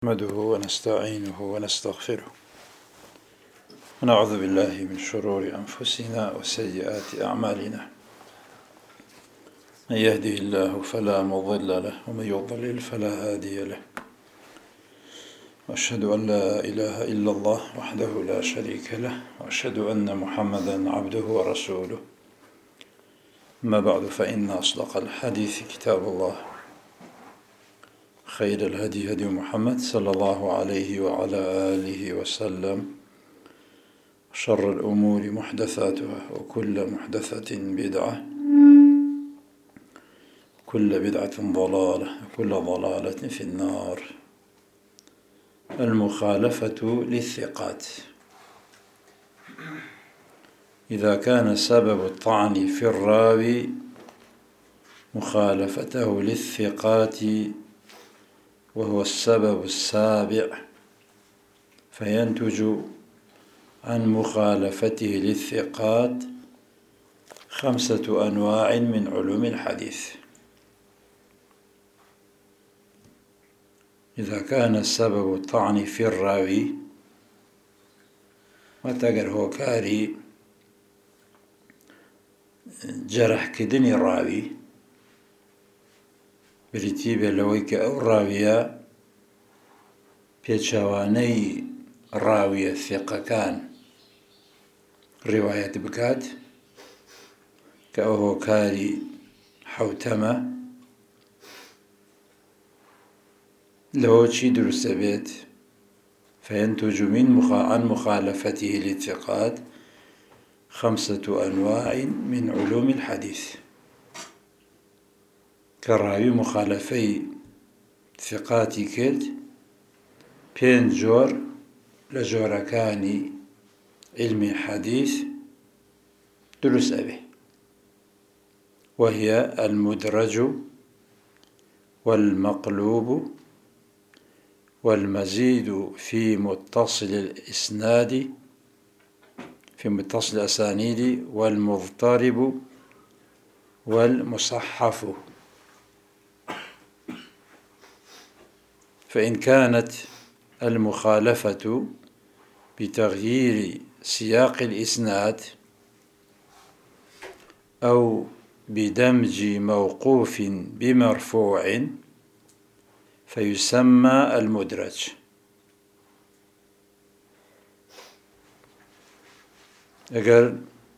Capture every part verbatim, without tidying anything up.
نحمده ونستعينه ونستغفره ونعوذ بالله من شرور أنفسنا وسيئات أعمالنا. من يهده الله فلا مضل له ومن يضلل فلا هادي له، وأشهد أن لا إله إلا الله وحده لا شريك له، وأشهد أن محمدا عبده ورسوله. أما بعد، فإن أصدق الحديث كتاب الله، خير الهدي هدي محمد صلى الله عليه وعلى آله وسلم، شر الأمور محدثاتها، وكل محدثة بدعة، كل بدعة ضلالة، وكل ضلالة في النار. المخالفة للثقات: إذا كان سبب الطعن في الراوي مخالفته للثقات وهو السبب السابع، فينتج عن مخالفته للثقات خمسة أنواع من علوم الحديث. إذا كان سبب الطعن في الراوي وتقر هو كاري جرح كدني الراوي برتيبه لويك أو راوية بيتشاواني راوية ثقة كان رواية بكات كأوه كاري حوتمة لو شي درس بيت، فينتج من مخ... عن مخالفته للثقات خمسة أنواع من علوم الحديث. كراوي مخالفي ثقاتي كرد بين جور لجوركاني علم الحديث درس به، وهي المدرج والمقلوب والمزيد في متصل الإسناد في متصل الأسانيد والمضطرب والمصحف. فإن كانت المخالفة بتغيير سياق الإسناد أو بدمج موقوف بمرفوع فيسمى المدرج. اگر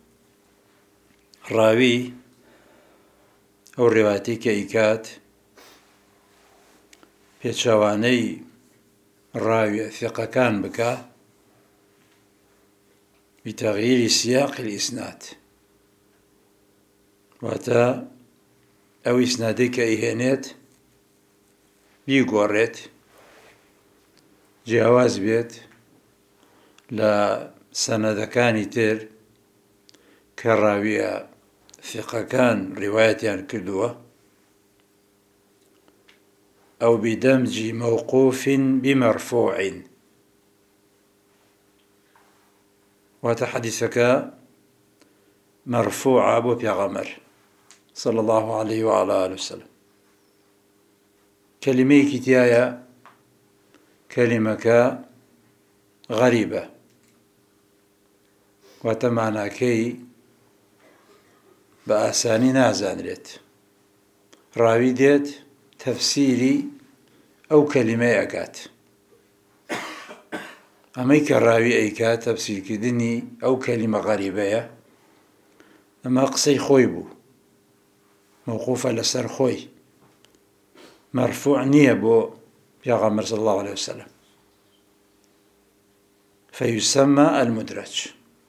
راوي أو رواتي كيكات بيتشاواني راوي ثقة كان بكا بتغيير سياق الإسناد، واتا أو إسنادك إهانات بيقورت جواز بيت لا سندكاني تر كراوية ثقة كان روايتي كردوة، أو بدمج موقوف بمرفوع، وتحدثك مرفوع أبو بيغمر صلى الله عليه وعلى آله وسلم. كلمة كتاية كلمة غريبة وتمعنى كي بأساني نازان ريت راوي ديت تفسيري أو كلمة أكات، أميك الراوي أيكات تفسير كدني أو كلمة غريبة، أما قصي خويبو موقوفة لسر خوي مرفوع نيبو بيغمر صلى الله عليه وسلم، فيسمى المدرج.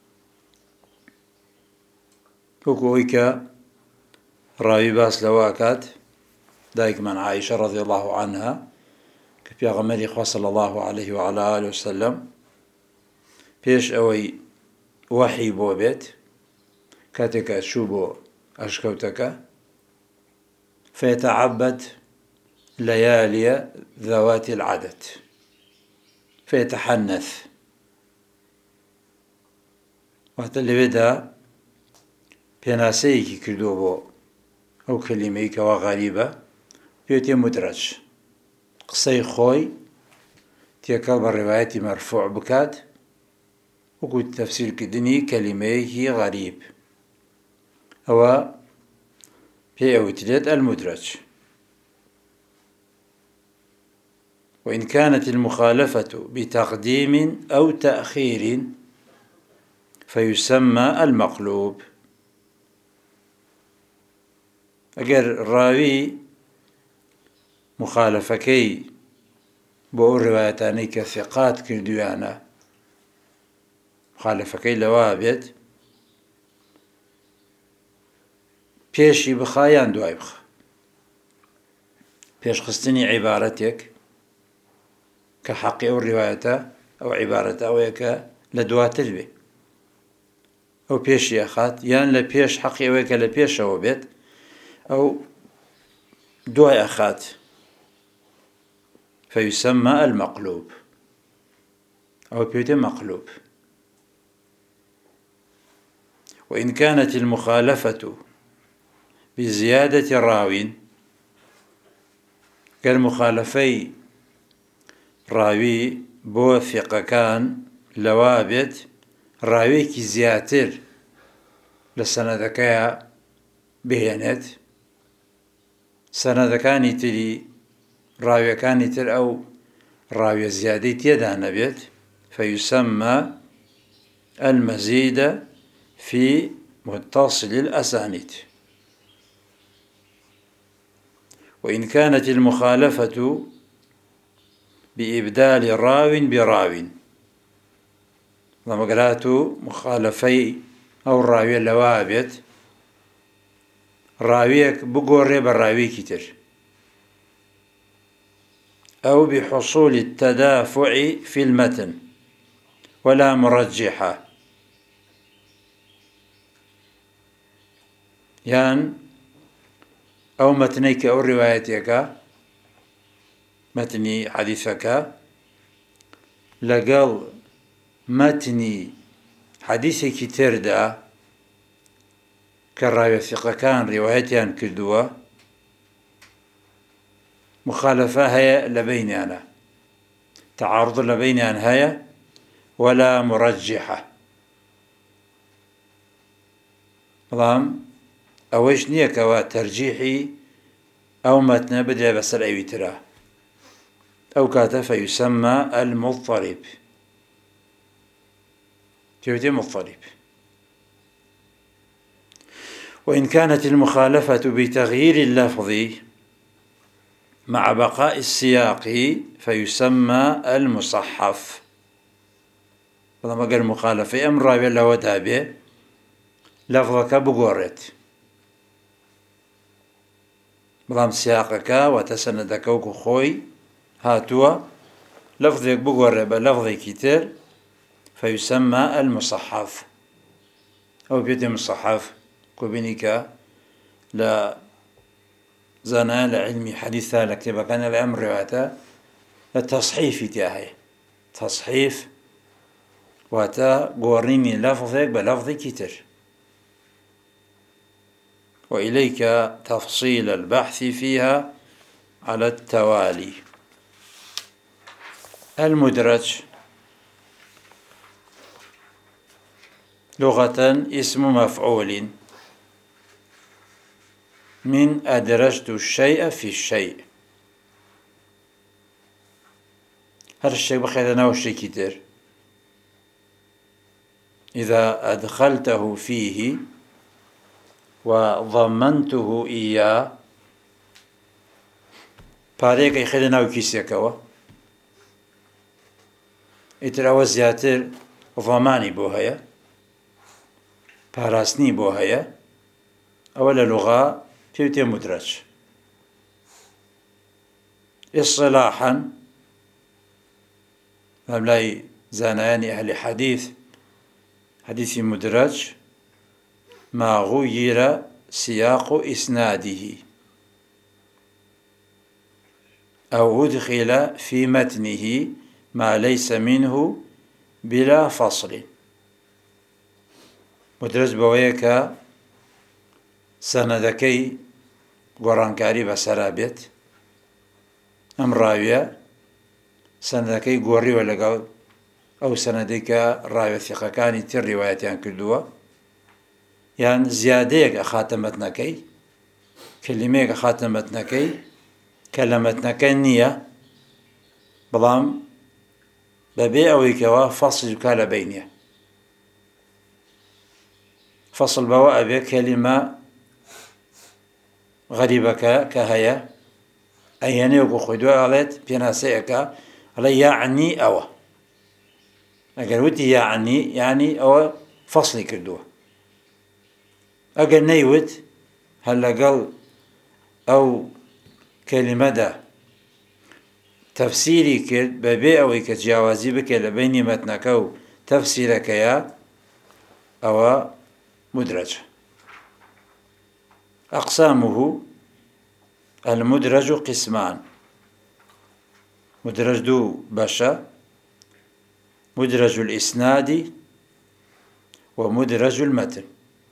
وكويك راوي باس لواكات دايك من عائشة رضي الله عنها كبيغمر إخوة صلى الله عليه وعلى آله وسلم بيش أوي وحي بو بيت كاتك أشوبو أشكوتك فيتعبد ليالي ذوات العدد فيتحنث، وقت اللي بدا بيناسيكي كردوبو أو كلميك وغريبة بيوتي مدرج قصي خوي تێکەڵ بە ڕێوایەتی مەرفوع بکات، وەکو تەفسیرکردنی کەلیمەیەکی غەریب. ئەوە پێی ئەوترێت المدرج. وإن كانت المخالفة بتقديم أو تأخير فيسمى المقلوب. ئەگەر ڕاوی مخالفەکەی بۆ ئەو ڕێوایەتانەی کە ثقات کردویانە مخالفەکەی لەوا بێت، پێشی بخا یان دوای بخا. پێشخستنی عیبارەتێک کە حەقی ئەو ڕێوایەتە ئەو عیبارەتە ئەوەیە کە لە دواتر بێ، ئەو پێشی ئەخات، یان لە پێش حەقی ئەوەیە کە لە پێشەوە بێت ئەو دوای ئەخات. فيسمى المقلوب، أو بيوتي مقلوب. وإن كانت المخالفة بزيادة راو، كالمخالفي راوي بو ثقة كان لوابت راوي كي زياتر لسندكايا بهينت، سندكاني تري راويەکانی تر ئەو ڕاویە زیادەی تێدا نەبێت، فيسمى المزيد في متصل الأسانيد. وإن كانت المخالفة بإبدال راو براو، ضمقرات مخالفي أو الراوية لوابت راويك بقوري بالراوي كتر، أو بحصول التدافع في المتن ولا مرجحة، يان أو متنيك أو روايتك متني حديثك لقل متني حديثك تردا كالراوي الثقة كان روايتيان كردوا مخالفة هي لبيني أنا، تعارض لبيني أنا هي ولا مرجحة. بەڵام ئەوەش نییە کەوا تەرجیحی ئەو مەتنە بدرێ بەسەر ئەوی ترە، ئەو کاتە فەیسەممە المضطرب، تێوتێ مضطرب. وإن كانت المخالفة بتغيير اللفظ مع بقاء السياق فيسمى المصحف. بەڵام ئەگەر مخالفەی ئەم ڕاویە لەوەدا بێ لەفظەکە بگۆڕێت، بەڵام سیاقەکە واتە سەنەدەکە وەکو خۆی هاتووە لەفظێک بگۆڕێ بە لەفظێکی تر، فيسمى المصحف. ئەو پێوتێ مصحف. کۆبینی کە لە زانایان لە علمی حەدیثە لە کتێبەکانە لە ئەم ڕێواتە لە تەصحیفی تیا هەیە. تەصحیف واتە گۆڕینی لەفظێک بە لەفظێکی تر. وإليك تفصيل البحث فيها على التوالي. المدرج لغة اسم مفعول من أدرجت الشيء في الشيء. هذا الشيء بخيرنا والشيء كتير إذا أدخلته فيه وضمنته إياه پارەیەک ئەیخێنە ناو کیسێکەوە، ئیتر ئەوە زیاتر ضەمانی بۆ هەیە، پاراستنی بۆ هەیە، ئەوە لە لوغا پێوتێ مدرج. ئیصطلاحاً لەلای زانایانی ئەهلی حەدیث حەدیثی مدرج ما غير سياق إسناده أو أدخل في متنه ما ليس منه بلا فصل. مدرج بەوەیە کە سەنەدەکەی گۆڕانکاری بەسەرا بێت، ئەم ڕاویە سەنەدەکەی گۆڕیوە لەگەڵ ئەو سەنەدەی کە ڕاوێثیقەکانی تر ڕیوایەتیان کردووە، یان زیادەیەک ئەخاتە مەتنەکەی، کەلیمەیەک ئەخاتە مەتنەکەی کە لە مەتنەکە نییە، بەڵام بەبێ ئەوەی کەەوە فەسڵ بکا لە بەینیە. فەسڵ بەوە ئەبێ کەلیمە غەریبەکە کە هەیە ئەیهێنێ وەکو خۆی دوای ئەڵێت پێناسەیەکە ئەڵێ یاعنی ئەوە. ئەگەر وتی یاعنی یعنی ئەوە فەسڵی کردووە. ئەگەر نەیوت هەر لەگەڵ ئەو کەلیمەدا تەفسیری کرد بەبێ ئەوەی کە جیاوازی بکێت لە بینی مەتنەکە و تەفسیرەکەیە، ئەوە مدرەجە. أقسامه المدرج قسمان: مدرج دو بشا، مدرج الإسناد ومدرج المتن.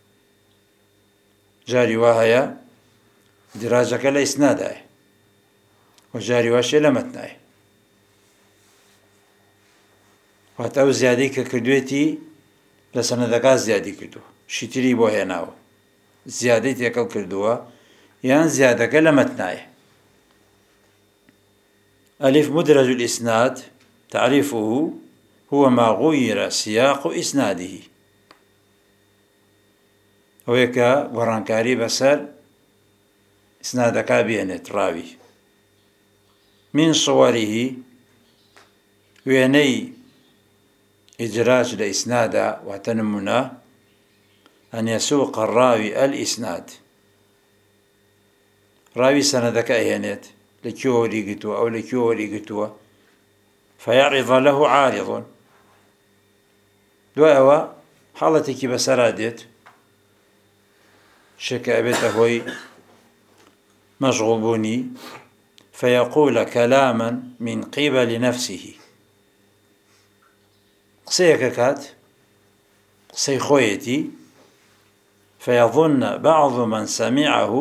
جاري وهي دراجك الإسناد وجاري واشي لمتناه. واتو زيادي كردويتي لسندكا زيادي كردو شتري بو هناو زيادة تيكل كردوها يان زيادة كلمتناه. ألف مدرج الإسناد تعريفه هو ما غير سياق إسناده، ويك ورانكاري بسر إسنادك بينت راوي من صوره ويني إدراج لإسناد وتنمنا أن يسوق الراوي الإسناد. راوي سندك أهنت لكيو ريقتوا أو لكيو ريقتوا فيعرض له عارض دواء حالتك بسرادت شكا بيته هوي مشغول بوني فيقول كلاما من قبل نفسه. قصيك كات قصي خويتي فيظن بعض من سمعه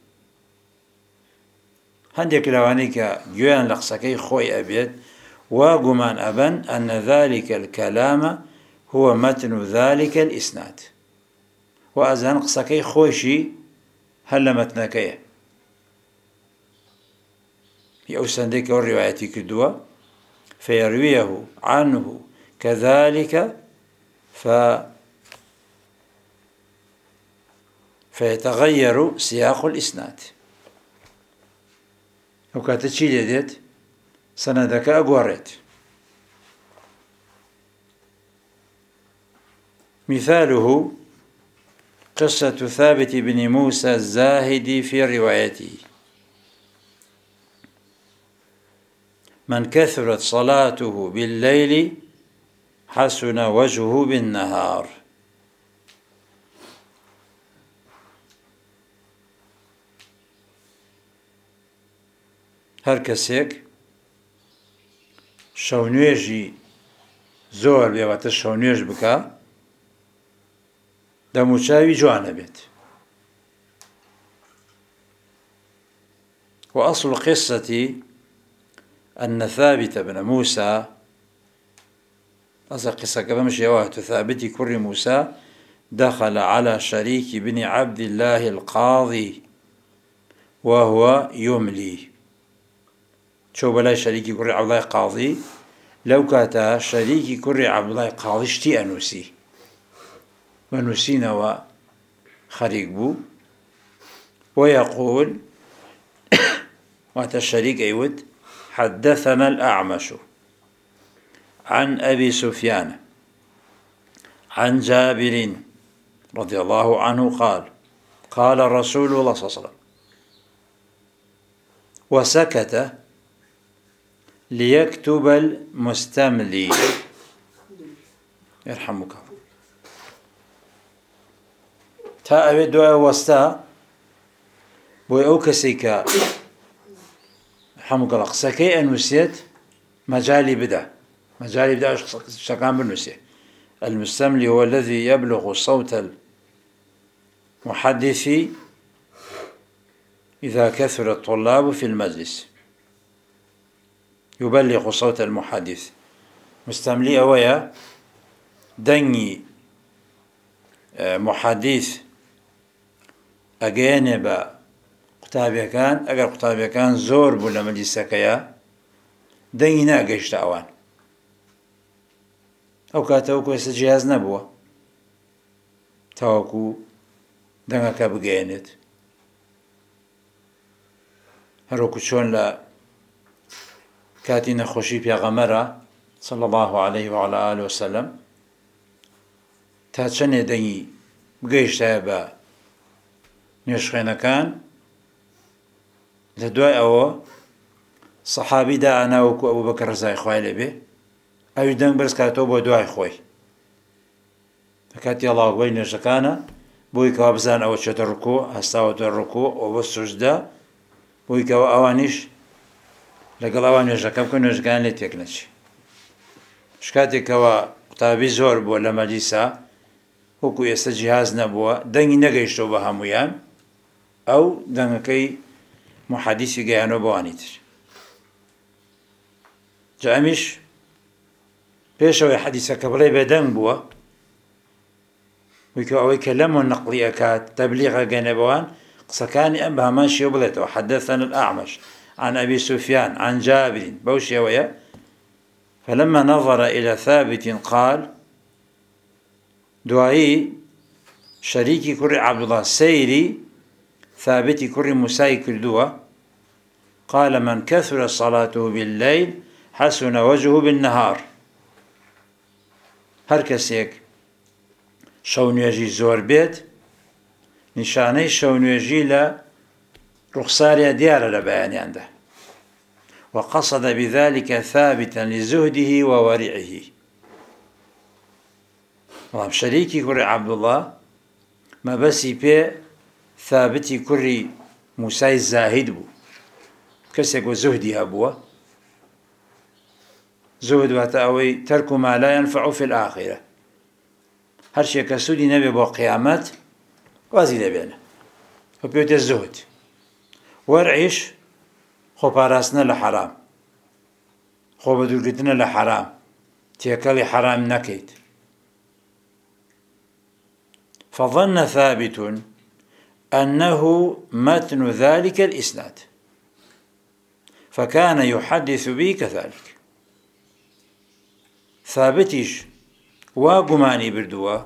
هندك لوانيك جوان لقسكي خوي أبيت وقمان أبن أن ذلك الكلام هو متن ذلك الإسناد، وأزان قسكي خوشي هل متنكيه يوسندك والرواية كدوة فيرويه عنه كذلك ف فيتغير سياق الإسناد. وكاتشي لديت سندك أقوريت. مثاله قصة ثابت بن موسى الزاهدي في روايته: من كثرت صلاته بالليل حسن وجهه بالنهار. هەر کەسێک شەونێژی زۆر بێواتە شەونێژ بکە دەموچاوی جوانە بێت. وأصل قصة أن ثابت بن موسى أصل قصة كبمش يوات ثابت كر موسى دخل على شريك بن عبد الله القاضي وهو يملي. شو بلاي شريكي كري عبد الله قاضي لو كاتا شريكي كري عبد الله قاضي شتي أنوسي ونسينا وخريق بو ويقول وات الشريك أيود حدثنا الأعمش عن أبي سفيان عن جابر رضي الله عنه قال قال رسول الله صلى الله عليه وسلم، وسكت ليكتب المستملي يرحمك تا أبي دعاء وستا بوي أو كسيكا يرحمك الله قسكي أنوسيت مجالي بدا مجالي بدا شكان بنوسي. المستملي هو الذي يبلغ صوت المحدث إذا كثر الطلاب في المجلس. يبلغ صوت المحدث مستملي أويا دني محدث أجانب قطابي كان أجر قطابي كان زور بولا مجلس كيا دني ناقش تاوان أو كاتو كويس جهاز نبوة تاوكو دنگك بجانت هروكو شون لا كاتينا خوشي بيغمرة صلى الله عليه وعلى آله وسلم تاتشني دني بقيش تابا نيشخينا كان لدواء أو صحابي دا أنا وكو أبو بكر رزاي خوي لبي أو دنگ برس كاتو بو دواء خوي فكاتي الله أكبر نيشكانا بوي كوا بزان أو تشوت الركوع هستاوت الركوع وبالسجدة بوي كوا أوانيش لقل أوان نيشكا بكو نيشكان لتيكنش شكاتي كوا قطابي زور بو لما جيسا وكو يستا جهاز نبوه دنگي نگيشتو بهمويان أو دنگكي محادثي جيانو بوانيتر جامش بيشوي حديثة كبري بدن بوا ويكو أوي كلمو النقلي أكاد تبليغ جانبوان قصكاني أم بهمانشي وبلتو حدثنا الأعمش عن أبي سفيان عن جابر بوشي ويا فلما نظر إلى ثابت قال دعائي شريكي كري عبد الله سيري ثابتي كري مساي كردوا قال من كثر صلاته بالليل حسن وجهه بالنهار هر كسيك شونيجي زور بيت نشاني شونيجي لا رخصاريا ديارة لبياني عنده وقصد بذلك ثابتا لزهده وورعه والله شريكي كري عبد الله ما بسي بي ثابتي كري موسى الزاهد بو كسيك وزهدي أبوه زهد وتأوي ترك ما لا ينفع في الآخرة هرشي كسودي نبي بو قيامات وازي لبينا وبيوت الزهد ورعيش خو باراسنا لحرام خو بدرقتنا لحرام تيكالي حرام نكيت فظن ثابت أنه متن ذلك الإسناد فكان يحدث به كذلك ثابتش واقماني بردوا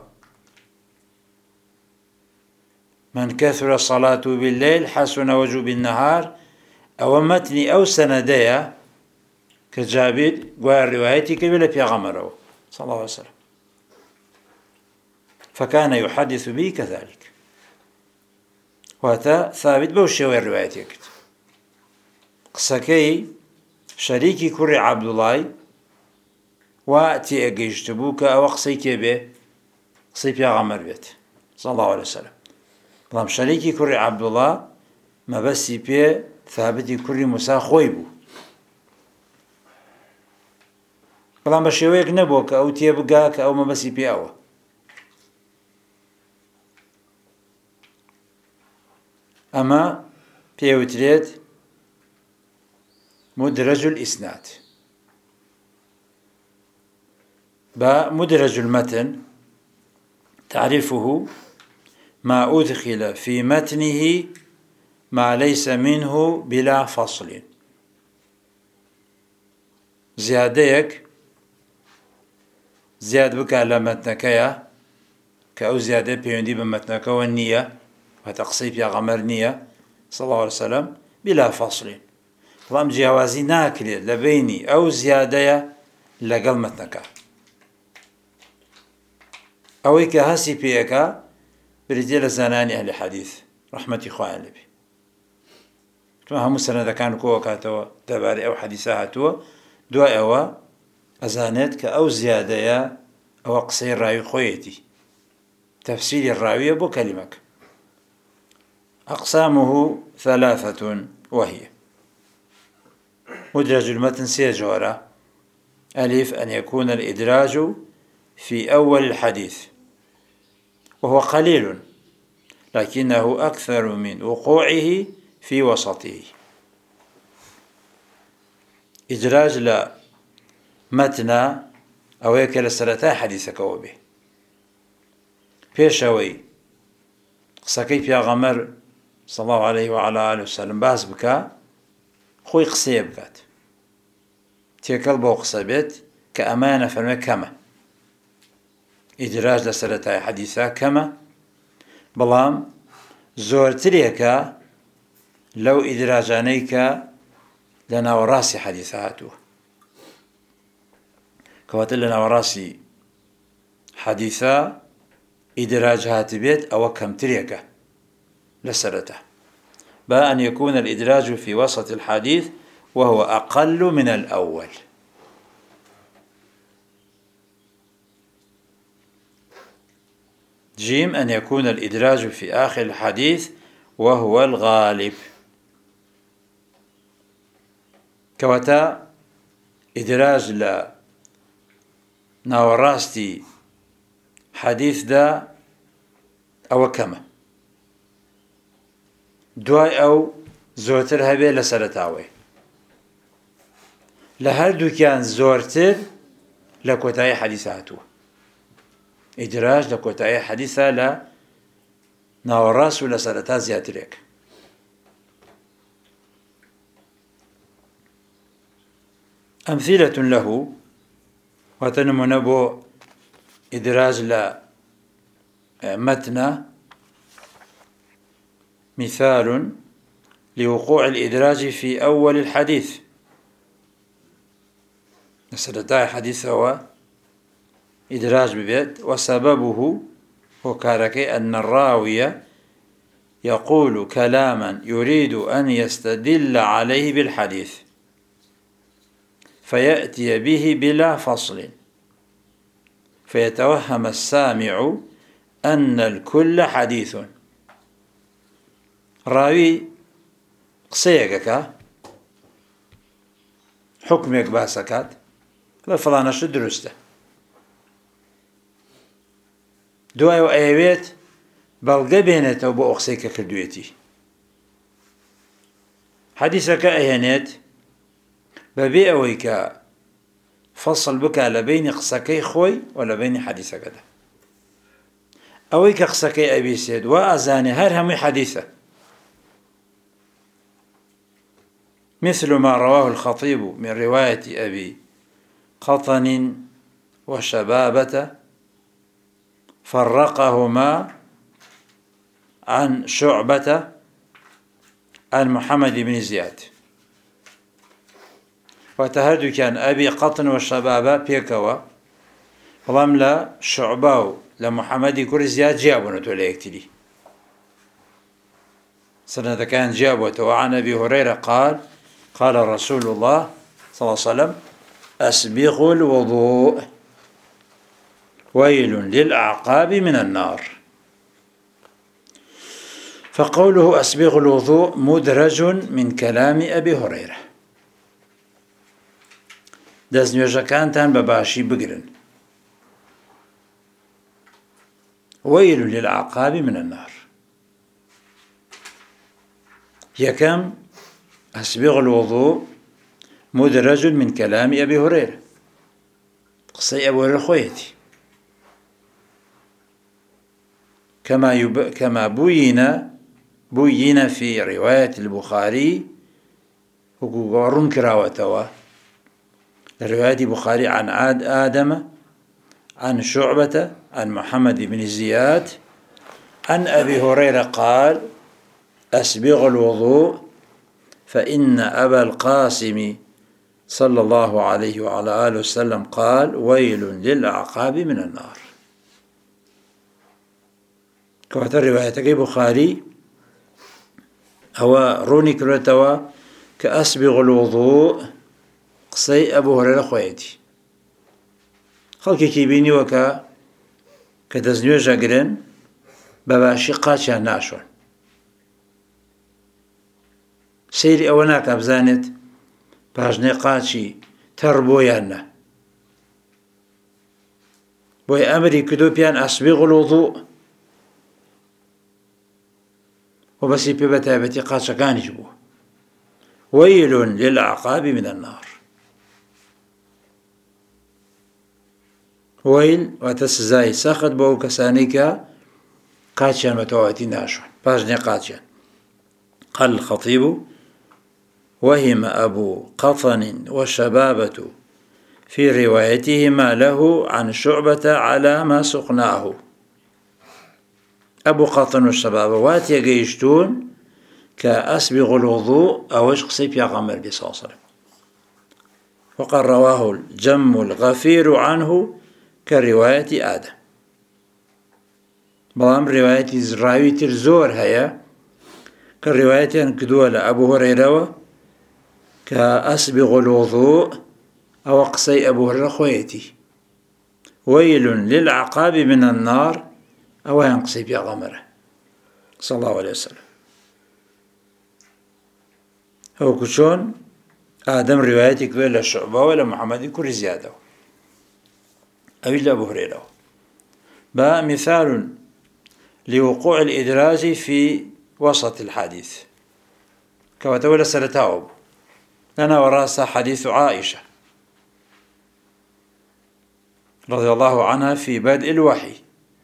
من كثر صلاته بالليل حسن وجه بالنهار أو متني أو سندية كجابر قوى روايتي كبيرة في غمره صلى الله عليه وسلم فكان يحدث به كذلك وهذا ثابت بوشي الرواية قسكي شريكي كري عبد الله واتي اجيشتبوك او قصيكي به قصي بيغمر بيت صلى الله عليه وسلم بلام شريكي كري عبد الله ما بسي بي ثابتي كري موسى خويبو بلام بشيويك نبوك او تيبقاك او ما بسي بي او اما بيوتريد مدرج الاسناد بمدرج المتن تعرفه ما أدخل في متنه ما ليس منه بلا فصل زياديك زياد بك على متنك يا كأو زيادة بيوندي بمتنك والنية وتقصيب يا غمر نية صلى الله عليه وسلم بلا فصل طبعا جوازي ناكل لبيني أو زيادة لقل متنك أوي كهاسي بيكا برجال زناني أهل الحديث رحمة إخوان لبي كما هم سنة كانوا كوا كاتوا تباري أو حديثاتوا دواء أو أزانتك أو زيادة أو قصير راوي خويتي تفسير الراوية بو كلمك أقسامه ثلاثة وهي مدرج المتن سيجورة ألف أن يكون الإدراج في أول الحديث وهو قليل لكنه أكثر من وقوعه في وسطه ئیدراج لە مەتنە ئەوەیە کە لە سەرەتای حەدیثەکەەوە بێ، پێشەوەی قسەکەی پێغەمبەر صلی الله عليه وعلى آله وسلم باس بکە، خۆی قسەیە بکات، تێکەڵ بۆ قسە بێت کە ئەمانە فەرمێ کەمە، ئیدراج لە سەرەتای حەدیثە کەمە، بەڵام زۆرترێکە لەو ئیدراجانەی کە لە ناوەڕاستی حەدیثە هاتووە. کەواتە لە ناوەڕاستی حەدیثە ئیدراج هاتبێت ئەوە کەمترێکە لە سەرەتا. بأن يكون الإدراج في وسط الحديث وهو أقل من الأول. جيم أن يكون الإدراج في آخر الحديث وهو الغالب. كواتا إدراج لا ناوراستي حديث دا أو كما دوای ئەو زۆرتر هەبێ لە سەرەتاوەی، لە هەردووکیان زۆرتر لە کۆتایی حەدیث هاتووە. ئیدراج لە کۆتایی حەدیثە لە ناوەڕاست و لە سەرەتا زیاترێک. ئەمثیلة له واتە نمونە بۆ ئیدراج لە مەتنە، مثال لوقوع الإدراج في أول الحديث، سرطاء حديث هو إدراج ببيت، وسببه هو كاركي أن الراوي يقول كلاما يريد أن يستدل عليه بالحديث فيأتي به بلا فصل فيتوهم السامع أن الكل حديث. ڕاوی قسەیەکەکە حکمێک باسەکات لە فڵانەشت دروستە، دوایەوە ئەیەوێت بەڵگە بێنێتەوە بۆ ئەو قسەی کە کردوێتی، حەدیثەکە ئەهێنێت بەبێ ئەوەی کە فەصل بکە لە بینی قسەکەی خۆی و لە بینی حەدیثەکەدا. ئەوەی کە قسەکەی ئەبیسێت وا ئەزانێ هەر هەمووی حەدیثە، مثل ما رواه الخطيب من رواية أبي قطن وشبابة فرقهما عن شعبة عن محمد بن زياد. وتهدو كان أبي قطن والشبابة بيكوا بەڵام لە شعبە و لە محەممەدی کوڕی زیاد جیابوونەوە لە یەکتری، سەنەدەکان جیابووەتەوە. عن أبي هريرة قال قال رسول الله صلى الله عليه وسلم أسبغوا الوضوء ويل للأعقاب من النار. فقوله أسبغوا الوضوء مدرج من كلام أبي هريرة. دەستنوێژەکانتان بەباشی بگرن. ويل للأعقاب من النار. يكم أسبغ الوضوء مدرج من كلام أبي هريرة، قصي أبو هريرة خويتي، كما يب... كما بين بين في رواية البخاري وقرن كراوتوا رواية البخاري عن عاد آدم عن شعبة عن محمد بن زياد عن أبي هريرة قال أسبغ الوضوء فإن أبا القاسم صلى الله عليه وعلى آله وسلم قال ويل للأعقاب من النار. كواتر رواية البخاري هو روني كرتوا كأسبغ الوضوء قصي أبو هريرة خويتي، خەڵکی بینی وەکە کە دەستنوێژەگرن بەباشی قاچیان ناشۆن، سەیری ئەوە ناکە بزانێت پاژنەی قاچی تەڕ بۆیان نا، بۆی ئەمری کردو پیان ئەسبیغ الوضوء و بەسی پێ بە تایبەتی قاچەکانیش بوو. وەیل للأعقاب من النار. ويل وتسزاي ساخت بو كسانيكا قاتشان متواتي ناشون باجني قاتشان. قال الخطيب: وهم أبو قطن والشبابة في روايتهما له عن شعبة على ما سقناه. أبو قطن والشبابة واتي قيشتون كأسبغ الوضوء أوش قصيب يا غمر بي صلى الله عليه وسلم. وقد رواه الجم الغفير عنه كرواية آدم. بلام رواية زراوي ترزور هيا كالرواية كدوة لأبو هريرة كأسبغ الوضوء أو قصي أبو هريرة خويتي ويل للعقاب من النار أو ينقصي بيا غمره صلى الله عليه وسلم. هو كشون آدم روايتك ولا شعبة ولا محمد كل زيادة أو إلا أبو هريرة. با مثال لوقوع الإدراج في وسط الحديث كما تولى سلتاوب لنا وراسة حديث عائشة رضي الله عنها في بدء الوحي.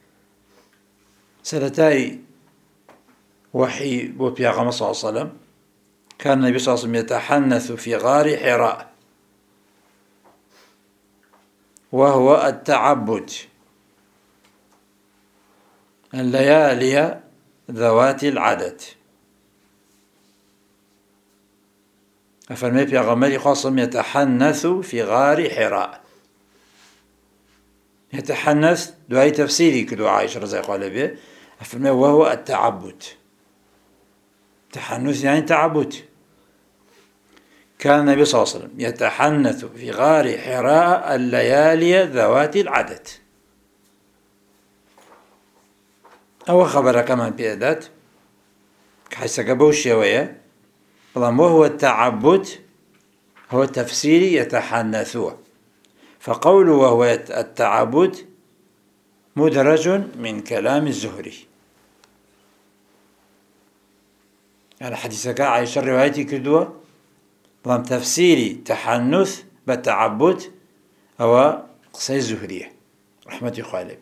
سلتاي وحي وبيغم صلى الله عليه وسلم كان النبي صلى الله عليه وسلم يتحنث في غار حراء وهو التعبد الليالي ذوات العدد. أفرمي بيغمري خاصم يتحنث في غار حراء. يتحنث دعاء تفسيري كدو عائشة رضي الله عنها به أفرمي وهو التعبد. تحنث يعني تعبد. كان النبي صلى الله عليه وسلم يتحنث في غار حراء الليالي ذوات العدد. أو خبر كمان بيادات كحيث قبوش شوية وهو التعبد هو تفسيري يتحنثوه. فقوله وهو التعبد مدرج من كلام الزهري. يعني حديثك عائشة روايتي كدوة ضم تفسيري تحنث بالتعبد هو قصي الزهرية رحمة خالبي.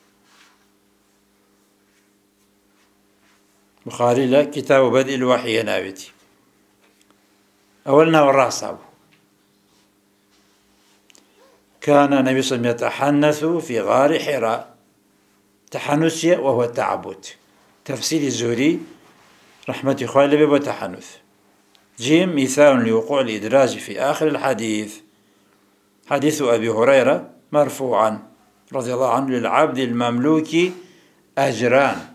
بخاري له كتاب بدء الوحي نابتي أولنا والرأس. كان النبي صلى الله عليه وسلم يتحنث في غار حراء تحنث وهو التعبد تفسير الزهري رحمة خالبي وتحنث. جيم مثال لوقوع الإدراج في آخر الحديث حديث أبي هريرة مرفوعا رضي الله عنه: للعبد المملوك أجران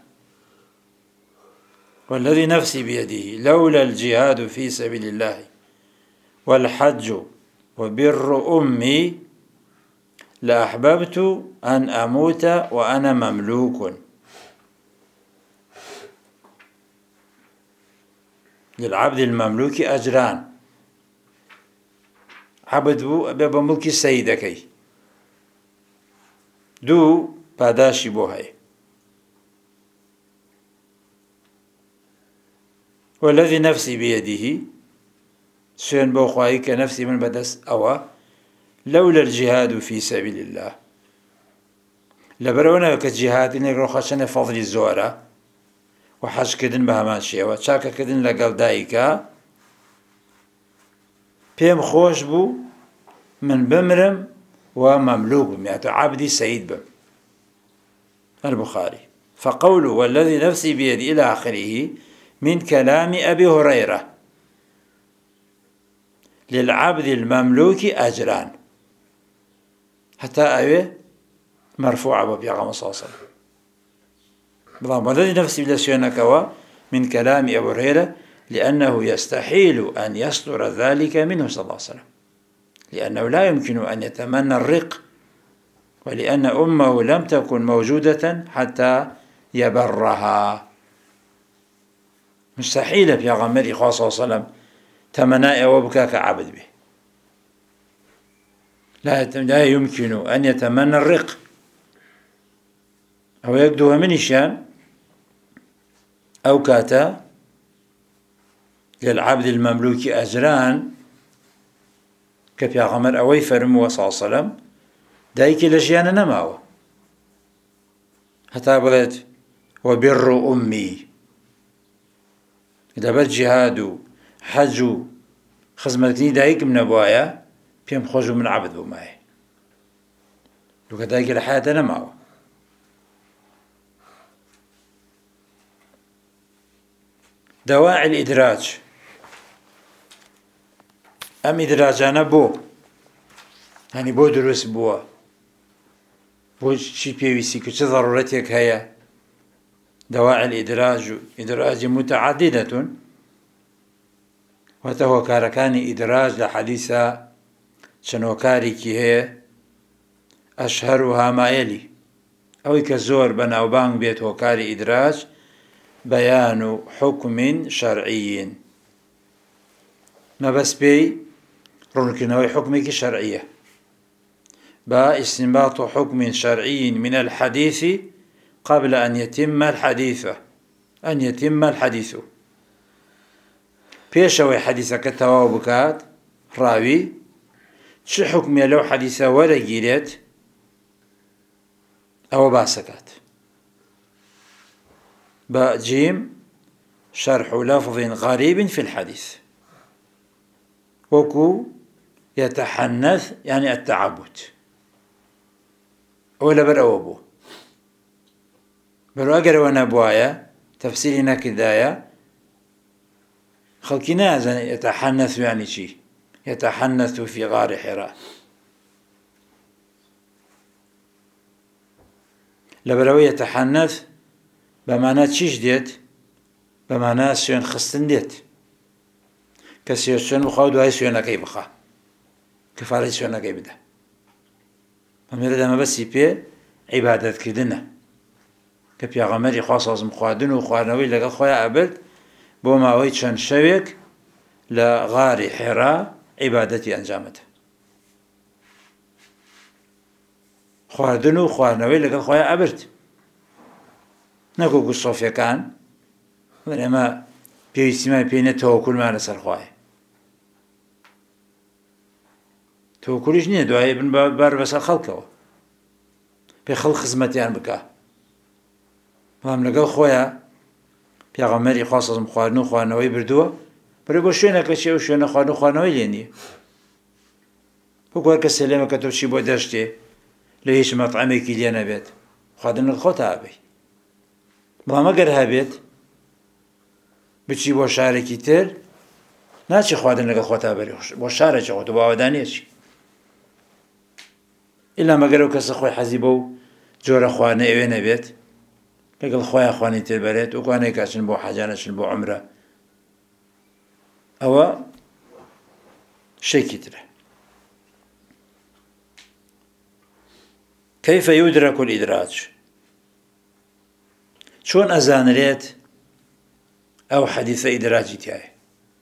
والذي نفسي بيده لولا الجهاد في سبيل الله والحج وبر أمي لأحببت أن أموت وأنا مملوك. للعبد المملوك أجران. عبد بو ملك السيدكي دو پاداشی بۆ هەیە. والذي نفسي بيده سوێن بۆ خوایی کە نفسی من بەدەست ئەوە لولا الجهاد في سبيل الله لەبەرەوە کە جیهادی ڕۆخەچەنە فەڵی زۆرە و حەجکردن بە هەمان شێوە چاکەکردن لەگەڵ دایکە پێم خۆش بوو من بمرم و مملوك بم يعني عبدي سيد بم. البخاري. فقوله والذي نفسي بيدي إلى آخره من كلام أبي هريرة للعبد المملوك أجران حتى أبي مرفوع أبو بيغام صلى الله عليه وسلم. والذي نفسي بلسيونك من كلام أبي هريرة لأنه يستحيل أن يصدر ذلك منه صلى الله عليه وسلم لأنه لا يمكن أن يتمنى الرق ولأن أمه لم تكن موجودة حتى يبرها. مستحيل في غمر إخوة صلى الله عليه وسلم تمنى وبكاك عبد به لا, لا يمكن أن يتمنى الرق أو يقدوها من الشام أو كاتا للعبد المملوك أجران كفي غمر أوي فرموا صلى الله عليه وسلم دایکی لە ژیانە نەماوە هەتا بڵێت وەبیڕ ئومی لەبەر جیهاد و حەج و خزمەتکردنی دایکم نەبوایە پێم خۆش و من عەبد بوومایە دووکە دایکی لە حیاتە نەماوە. دواعي الإدراج ئەم ئیدراجانە بۆ هەنی بۆ دروست بووە بۆ چی پێویستی کە چه ضرورەتێک هەیە. دواعي الإدراج إدراج متعددة واتە هۆکارەکانی ئیدراج لە حەدیثە چەند هۆکارێکی هەیە. ئەشهەرها ما یەلی ئەوەی کە زۆر بەناوبانگ بێت هۆکاری ئیدراج بەیان حکم شەرعی مەبەست پێی ڕوونکردنەوەی حکمێکی شەرعیە با استنباط حكم شرعي من الحديث قبل أن يتم الحديث أن يتم الحديث پێشەوەی حەدیثەکە تەواو بکات ڕاوی چ حکمێ لەو حەدیثە وەرەگیرێت ئەوە باسەکات. بجيم شرح لفظ غريب في الحديث وكو يتحنث يعني التعبد ولا برأوبو برو أقر ونبوايا تفسيرنا كدايا خلقنا يتحنث يعني شي يتحنث في غار حراء لبروي يتحنث بمعنى چیش دێت بەمانە سوێن خستن دێت کە سوێن بخوا دوای سوێنەکەی بخا کەفارەی سوێنەکەی بدە ئەمێرەدا مەبەستی پێ عیبادەتکردنە کە پێغەمبەری خوا سەڵاسم خواردن و خواردنەوەی لەگەڵ خۆیان ئەبرد بۆ ماوەی چەند شەوێک لە غاری حێرا عیبادەتی ئەنجامەدە خواردن و خواردنەوەی لەگەڵ خۆیان ئەبرد نەکو گوسۆفیەکان ئێمە پێویستیمان پێی نە تەوەکوولمان لەسەر خوایە تەوەکوولیش نییە دوایێ بن بار بەسەر خەڵکەوە پێ خەڵک خزمەتیان بکە بەڵام لەگەڵ خۆیان پێغەمبەری خوا سەڵاسم خواردن و خواردنەوەی بردووە بەرەو بۆ شوێنەکە چێ و شوێنە خواردن و خواردنەوەی لێ نییە وەکو هەر کەسێ لێمە کە تۆ چی بۆ دەشتێ لە هیچ مەطعەمێکی لێ نەبێت خواردن لەگەڵ خۆت ئابەی بەڵام ئەگەر هەبێت بچی بۆ شارێکی تر ناچی خواردن لەگەڵ خۆتا بەری بۆ شارێکی خۆت بۆ ئاوادانیەکی ئیلا مەگەر ئەو کەسە خۆی حەزی بەو جۆرە خواردنە ئەوێ نەبێت لەگەڵ خۆیان خواردنی تر بەرێت وەکوانەی کاچن بۆ حەجانەچن بۆ عومرە ئەوە شێکی ترە. كيف يدرك الإدراج چۆن ئەزانرێت ئەو حەدیثە ئیدراجی تایە.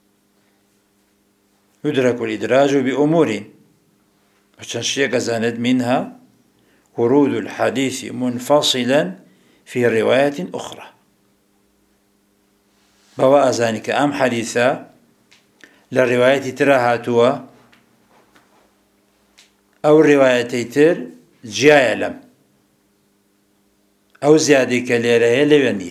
يدرك الإدراج بأمور چەند شتێک ئەزانێت منها ورود الحديث منفصلا في رواية أخرى بەوە ئەزانی کە ئەم حەدیثە لە ڕیوایەتی ترە هاتووە ئەو ڕیوایەتەی تر جیایە لەم ئەو زیادەی کە لێرەیە لەوێ نییە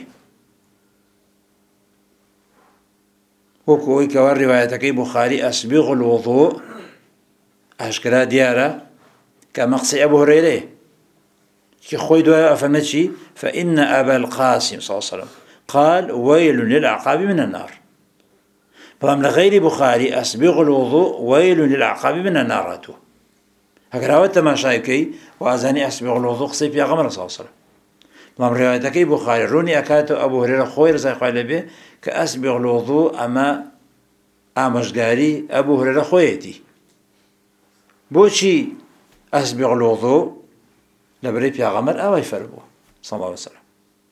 وەکو ئەوەی کەوە ڕیوایەتەکەی بوخاری ئەسبیغ الوضوء ئاشکرا دیارە کە ئەمە قسەی ئەبو هورەیرەیە کە خۆی دوایە ئەفەرمێت چی فإن أبا القاسم صلى الله عليه وسلم قال ويل للأعقاب من النار بەڵام لە غەیری بوخاری ئەسبیغ الوضوء ويل للأعقاب من النار هاتووە ئەگەر ئەوە تەماشای بکەی وازانی ئەسبیغ الوضوء قسەی پێغەمبەر صلى الله عليه وسلم بەڵام ڕیوایەتەکەی بوخاری ڕوونی ئەکاتەوە ئەبو هورەیرە خۆی ڕزای خوای لێبێ کە ئەسبیغ الوضوء ئەمە ئامۆژگاری ئەبو هورەیرە خۆیەتی بۆچی ئەسبیغ الوضوء لەبەرەی پێغەمبەر ئەوەی فەرمووە صلى الله عليه وسلم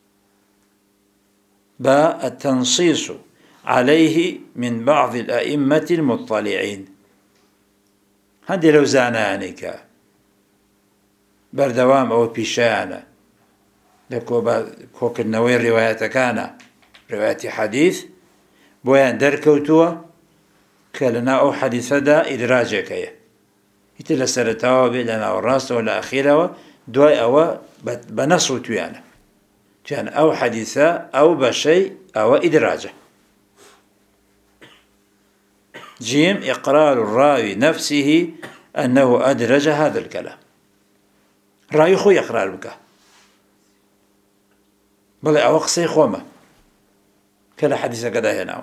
با التنصيص عليه من بعض الأئمة المطلعين هەندێک لەو زانایانەی کە بەردەوام ئەوە پیشیانە لە کۆکردنەوەی ڕیوایەتەکانە ڕیوایەتی حەدیث بۆیان دەرکەوتووە کە لەناو ئەو حەدیثەدا ئیدراجێک هەیە ئیتر لە سەرەتاوە بێت لە ناوەڕاستەوە لە ئەخیرەوە دوای ئەوە بە نەس و تویانە تویان ئەو حەدیثە ئەو بەشەی ئەوە ئیدراجە. جيم إقرار الراوي نفسه أنه أدرج هذا الكلام. راوي خو إقرار بك بل أو قصي خوما كلا حديث كذا هنا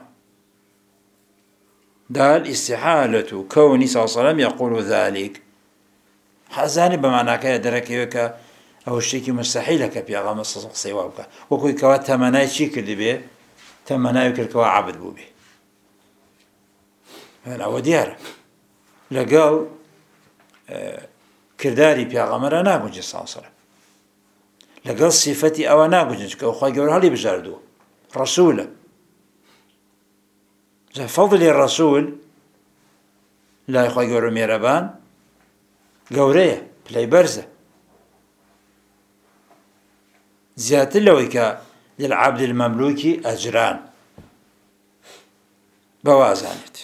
دال استحالة كوني صلى الله عليه وسلم يقول ذلك حزاني بمعنى كي دركيك أو الشيء مستحيل لك في أغام الصي وابك وكوي كوا تمناي شيء كذي به تمناي يكل كوا عبد بوبي هنا وديار لقال آه كرداري في أغامر ناقوج صلى الله عليه وسلم لقال صفتي أو ناقوج كأخوي جورها لي بجاردو رسوله فضل الرسول لا يخوي جورو ميربان قوريه بلاي برزة زيادة لويك للعبد المملوكي أجران بوازانت.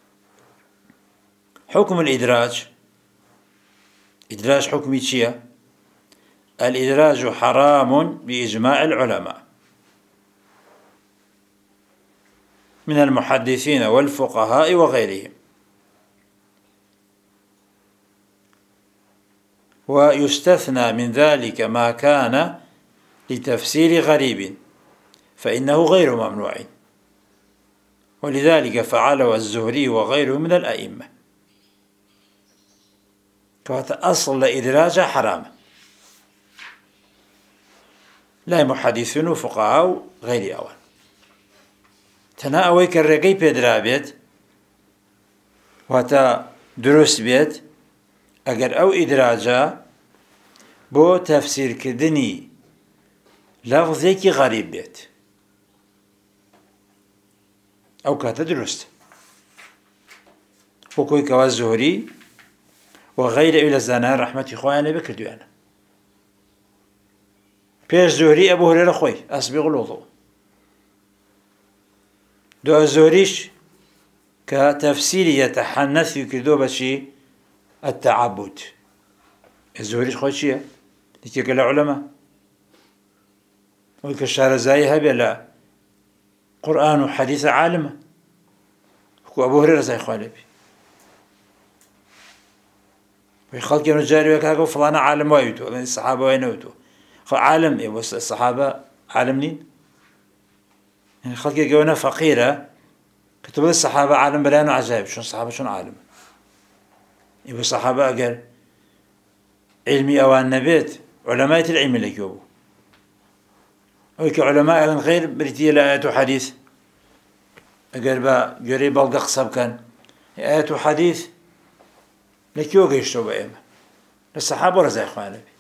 حكم الإدراج إدراج حكمي تشيا الإدراج حرام بإجماع العلماء من المحدثين والفقهاء وغيرهم، ويستثنى من ذلك ما كان لتفسير غريب فإنه غير ممنوع، ولذلك فعله الزهري وغيره من الأئمة. كانت أصل إدراج حرام لا محدثون وفقهاء غير أول تنا أويك الرقي بيدرابيت واتا دروس بيت أجر أو إدراجا بو تفسير كدني لفظيك غريب بيت أو كاتا درست وكوي كوا الزهري وغير إلى الزنان رحمة إخواني بكردو أنا بيش زهري أبو هريرة خوي أسبغ الوضوء دو الزهريش كتفسير يتحنث يكردو بشي التعبد. الزهريش خوي شيء لكي قال العلماء ويكشار زايها بلا قرآن وحديث عالمة أبو هريرة زي خوالي بي ويخلق ينجاري ويكاكو فلانا عالم وايوتو الصحابة وينوتو عالم إيه الصحابة عالمين يعني خلق يقولنا فقيرة كتب الصحابة عالم بلانو عجائب شون الصحابة شون عالم إيه الصحابة أقل علمي أوان نبيت علماء العلم اللي يجوبوا ويك علماء غير بريتية لآيات وحديث أقل با جري بلغ قصب كان آيات وحديث لكيو قيشتو بأيما الصحابة رزا إخوان نبي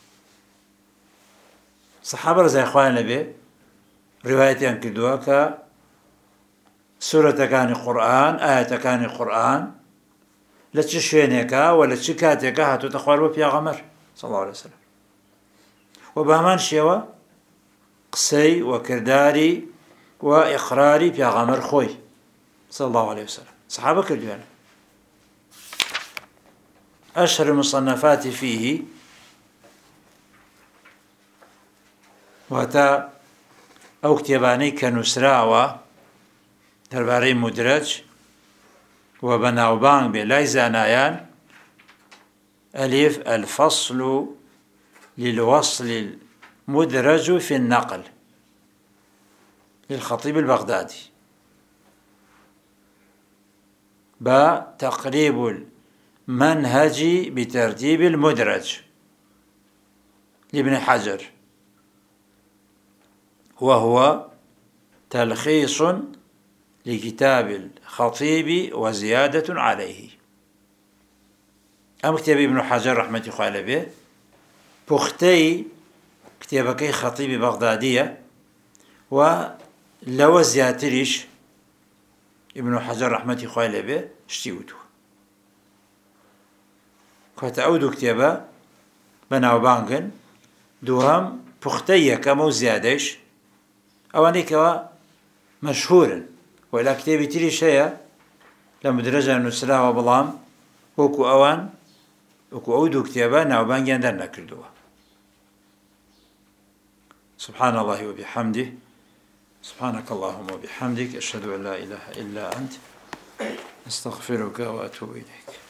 الصحابة رزا إخوان نبي روايتين كدوها سورة كان القرآن آية كان القرآن لا تشوينيكا ولا تشكاتيكا هاتو تخوالوا بيا غمر صلى الله عليه وسلم وبامان شيوا قسي وكرداري وإقراري بيا غمر خوي صلى الله عليه وسلم صحابة كردوانا. أشهر المصنفات فيه واتا أو كتاباني كنسراوة درباري مدرج وبناوبان بلاي زانايان ألف الفصل للوصل المدرج في النقل للخطيب البغدادي، با تقريب المنهج بترتيب المدرج لابن حجر، وهو تلخيص لكتاب الخطيب وزيادة عليه. أم كتاب ابن حجر رحمة الله عليه بختي كتابك خطيب بغدادية ولو زياتريش ابن حجر رحمة الله عليه اشتيوتو كتاودو كتابا بناو بانكن دوهم بختي كمو زيادش أواني كوا مشهورا وإلى كتابي تري شيء لمدرجة نسلا وبلام وكو أوان وەکو ئەو دوو کتێبە ناوبانگیان دەرنەکردووە. سبحان الله وبحمده سبحانك اللهم وبحمدك أشهد أن لا إله إلا أنت أستغفرك وأتوب إليك.